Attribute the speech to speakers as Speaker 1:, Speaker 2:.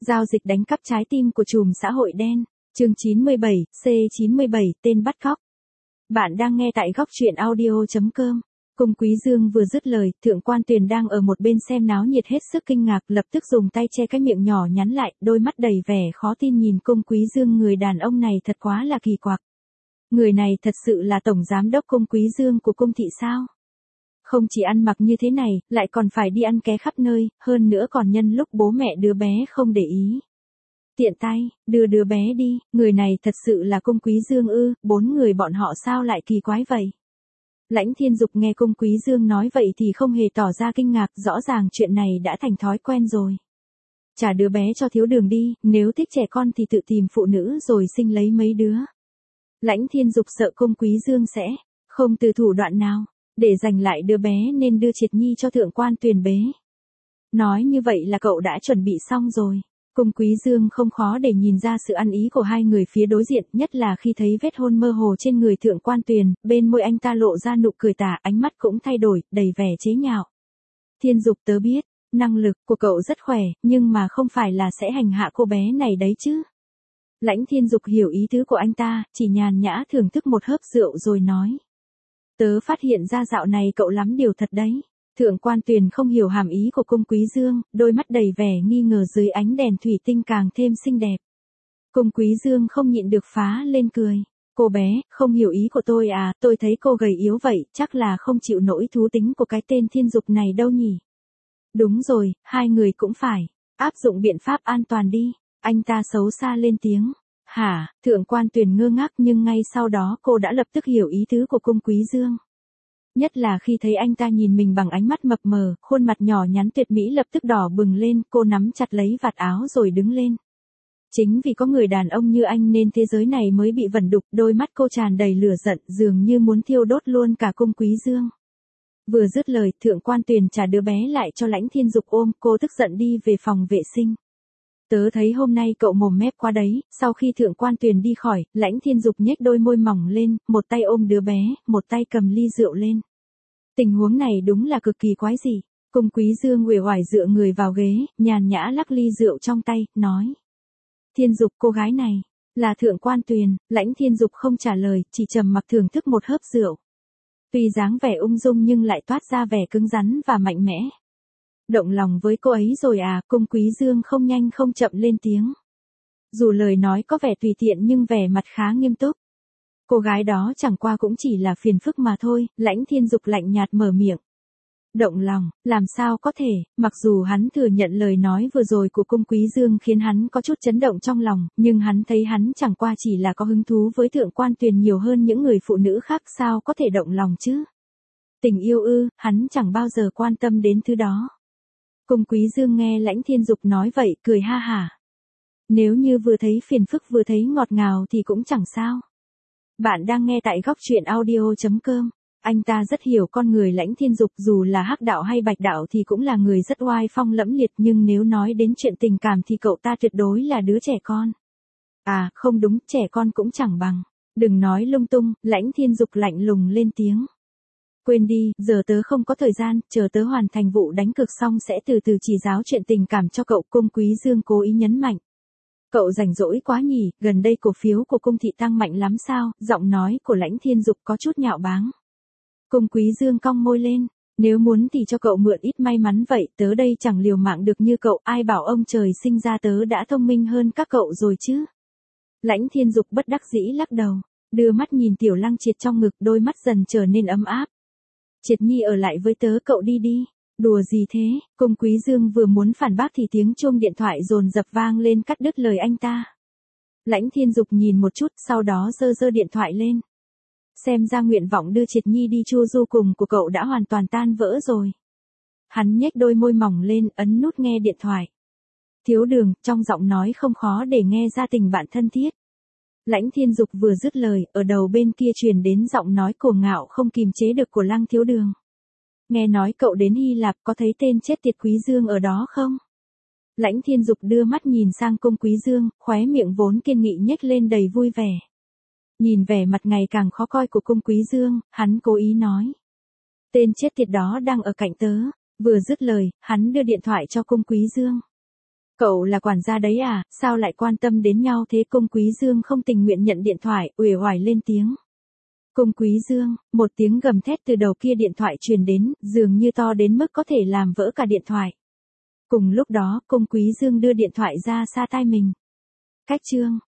Speaker 1: Giao dịch đánh cắp trái tim của trùm xã hội đen. Chương 97, C97, tên bắt cóc. Bạn đang nghe tại góc truyện audio.com. Cung Quý Dương vừa dứt lời, Thượng Quan Tuyền đang ở một bên xem náo nhiệt hết sức kinh ngạc, lập tức dùng tay che cái miệng nhỏ nhắn lại, đôi mắt đầy vẻ khó tin nhìn Cung Quý Dương. Người đàn ông này thật quá là kỳ quặc. Người này thật sự là tổng giám đốc Cung Quý Dương của cung thị sao? Không chỉ ăn mặc như thế này, lại còn phải đi ăn ké khắp nơi, hơn nữa còn nhân lúc bố mẹ đứa bé không để ý. Tiện tay, đưa đứa bé đi, người này thật sự là Cung Quý Dương ư? Bốn người bọn họ sao lại kỳ quái vậy? Lãnh Thiên Dục nghe Cung Quý Dương nói vậy thì không hề tỏ ra kinh ngạc, rõ ràng chuyện này đã thành thói quen rồi. Trả đứa bé cho Thiếu Đường đi, nếu thích trẻ con thì tự tìm phụ nữ rồi sinh lấy mấy đứa. Lãnh Thiên Dục sợ Cung Quý Dương sẽ không từ thủ đoạn nào, để giành lại đứa bé nên đưa Triệt Nhi cho Thượng Quan Tuyền bế. Nói như vậy là cậu đã chuẩn bị xong rồi. Cung Quý Dương không khó để nhìn ra sự ăn ý của hai người phía đối diện, nhất là khi thấy vết hôn mơ hồ trên người Thượng Quan Tuyền, bên môi anh ta lộ ra nụ cười tà, ánh mắt cũng thay đổi, đầy vẻ chế nhạo. Thiên Dục, tớ biết, năng lực của cậu rất khỏe, nhưng mà không phải là sẽ hành hạ cô bé này đấy chứ. Lãnh Thiên Dục hiểu ý tứ của anh ta, chỉ nhàn nhã thưởng thức một hớp rượu rồi nói. Tớ phát hiện ra dạo này cậu lắm điều thật đấy. Thượng Quan Tuyền không hiểu hàm ý của Cung Quý Dương, đôi mắt đầy vẻ nghi ngờ dưới ánh đèn thủy tinh càng thêm xinh đẹp. Cung Quý Dương không nhịn được phá lên cười. Cô bé, không hiểu ý của tôi à, tôi thấy cô gầy yếu vậy, chắc là không chịu nổi thú tính của cái tên Thiên Dục này đâu nhỉ. Đúng rồi, hai người cũng phải áp dụng biện pháp an toàn đi. Anh ta xấu xa lên tiếng. Hả? Thượng Quan Tuyền ngơ ngác nhưng ngay sau đó cô đã lập tức hiểu ý tứ của Cung Quý Dương. Nhất là khi thấy anh ta nhìn mình bằng ánh mắt mập mờ, khuôn mặt nhỏ nhắn tuyệt mỹ lập tức đỏ bừng lên, cô nắm chặt lấy vạt áo rồi đứng lên. Chính vì có người đàn ông như anh nên thế giới này mới bị vẩn đục, đôi mắt cô tràn đầy lửa giận, dường như muốn thiêu đốt luôn cả Cung Quý Dương. Vừa dứt lời, Thượng Quan Tuyền trả đứa bé lại cho Lãnh Thiên Dục ôm, cô tức giận đi về phòng vệ sinh. Tớ thấy hôm nay cậu mồm mép quá đấy. Sau khi Thượng Quan Tuyền đi khỏi, Lãnh Thiên Dục nhếch đôi môi mỏng lên, một tay ôm đứa bé, một tay cầm ly rượu lên. Tình huống này đúng là cực kỳ quái dị. Cung Quý Dương uể oải dựa người vào ghế, nhàn nhã lắc ly rượu trong tay, nói. Thiên Dục, cô gái này là Thượng Quan Tuyền. Lãnh Thiên Dục không trả lời, chỉ trầm mặc thưởng thức một hớp rượu. Tuy dáng vẻ ung dung nhưng lại toát ra vẻ cứng rắn và mạnh mẽ. Động lòng với cô ấy rồi à? Cung Quý Dương không nhanh không chậm lên tiếng. Dù lời nói có vẻ tùy tiện nhưng vẻ mặt khá nghiêm túc. Cô gái đó chẳng qua cũng chỉ là phiền phức mà thôi. Lãnh Thiên Dục lạnh nhạt mở miệng. Động lòng, làm sao có thể? Mặc dù hắn thừa nhận lời nói vừa rồi của Cung Quý Dương khiến hắn có chút chấn động trong lòng, nhưng hắn thấy hắn chẳng qua chỉ là có hứng thú với Thượng Quan Tuyền nhiều hơn những người phụ nữ khác, sao có thể động lòng chứ? Tình yêu ư? Hắn chẳng bao giờ quan tâm đến thứ đó. Cung Quý Dương nghe Lãnh Thiên Dục nói vậy, cười ha hả. Nếu như vừa thấy phiền phức vừa thấy ngọt ngào thì cũng chẳng sao. Bạn đang nghe tại góc truyện audio.com. Anh ta rất hiểu con người Lãnh Thiên Dục, dù là hắc đạo hay bạch đạo thì cũng là người rất oai phong lẫm liệt, nhưng nếu nói đến chuyện tình cảm thì cậu ta tuyệt đối là đứa trẻ con. À, không đúng, trẻ con cũng chẳng bằng. Đừng nói lung tung, Lãnh Thiên Dục lạnh lùng lên tiếng. Quên đi, giờ tớ không có thời gian, chờ tớ hoàn thành vụ đánh cược xong sẽ từ từ chỉ giáo chuyện tình cảm cho cậu. Cung Quý Dương cố ý nhấn mạnh. Cậu rảnh rỗi quá nhỉ, gần đây cổ phiếu của cung thị tăng mạnh lắm sao? Giọng nói của Lãnh Thiên Dục có chút nhạo báng. Cung Quý Dương cong môi lên. Nếu muốn thì cho cậu mượn ít may mắn vậy, tớ đây chẳng liều mạng được như cậu, ai bảo ông trời sinh ra tớ đã thông minh hơn các cậu rồi chứ? Lãnh Thiên Dục bất đắc dĩ lắc đầu, đưa mắt nhìn Tiểu Lăng Triệt trong ngực, đôi mắt dần trở nên ấm áp. Triệt Nhi ở lại với tớ, cậu đi đi. Đùa gì thế? Cung Quý Dương vừa muốn phản bác thì tiếng chuông điện thoại dồn dập vang lên cắt đứt lời anh ta. Lãnh Thiên Dục nhìn một chút, sau đó giơ điện thoại lên. Xem ra nguyện vọng đưa Triệt Nhi đi chu du cùng của cậu đã hoàn toàn tan vỡ rồi. Hắn nhếch đôi môi mỏng lên, ấn nút nghe điện thoại. Thiếu Đường, trong giọng nói không khó để nghe ra tình bạn thân thiết. Lãnh Thiên Dục vừa dứt lời, ở đầu bên kia truyền đến giọng nói cuồng ngạo không kìm chế được của Lăng Thiếu Đường. Nghe nói cậu đến Hy Lạp, có thấy tên chết tiệt Quý Dương ở đó không? Lãnh Thiên Dục đưa mắt nhìn sang Cung Quý Dương, khóe miệng vốn kiên nghị nhếch lên đầy vui vẻ. Nhìn vẻ mặt ngày càng khó coi của Cung Quý Dương, hắn cố ý nói. Tên chết tiệt đó đang ở cạnh tớ. Vừa dứt lời, hắn đưa điện thoại cho Cung Quý Dương. Cậu là quản gia đấy à, sao lại quan tâm đến nhau thế? Cung Quý Dương không tình nguyện nhận điện thoại, uể oải lên tiếng. Cung Quý Dương, một tiếng gầm thét từ đầu kia điện thoại truyền đến, dường như to đến mức có thể làm vỡ cả điện thoại. Cùng lúc đó, Cung Quý Dương đưa điện thoại ra xa tai mình. Cách chương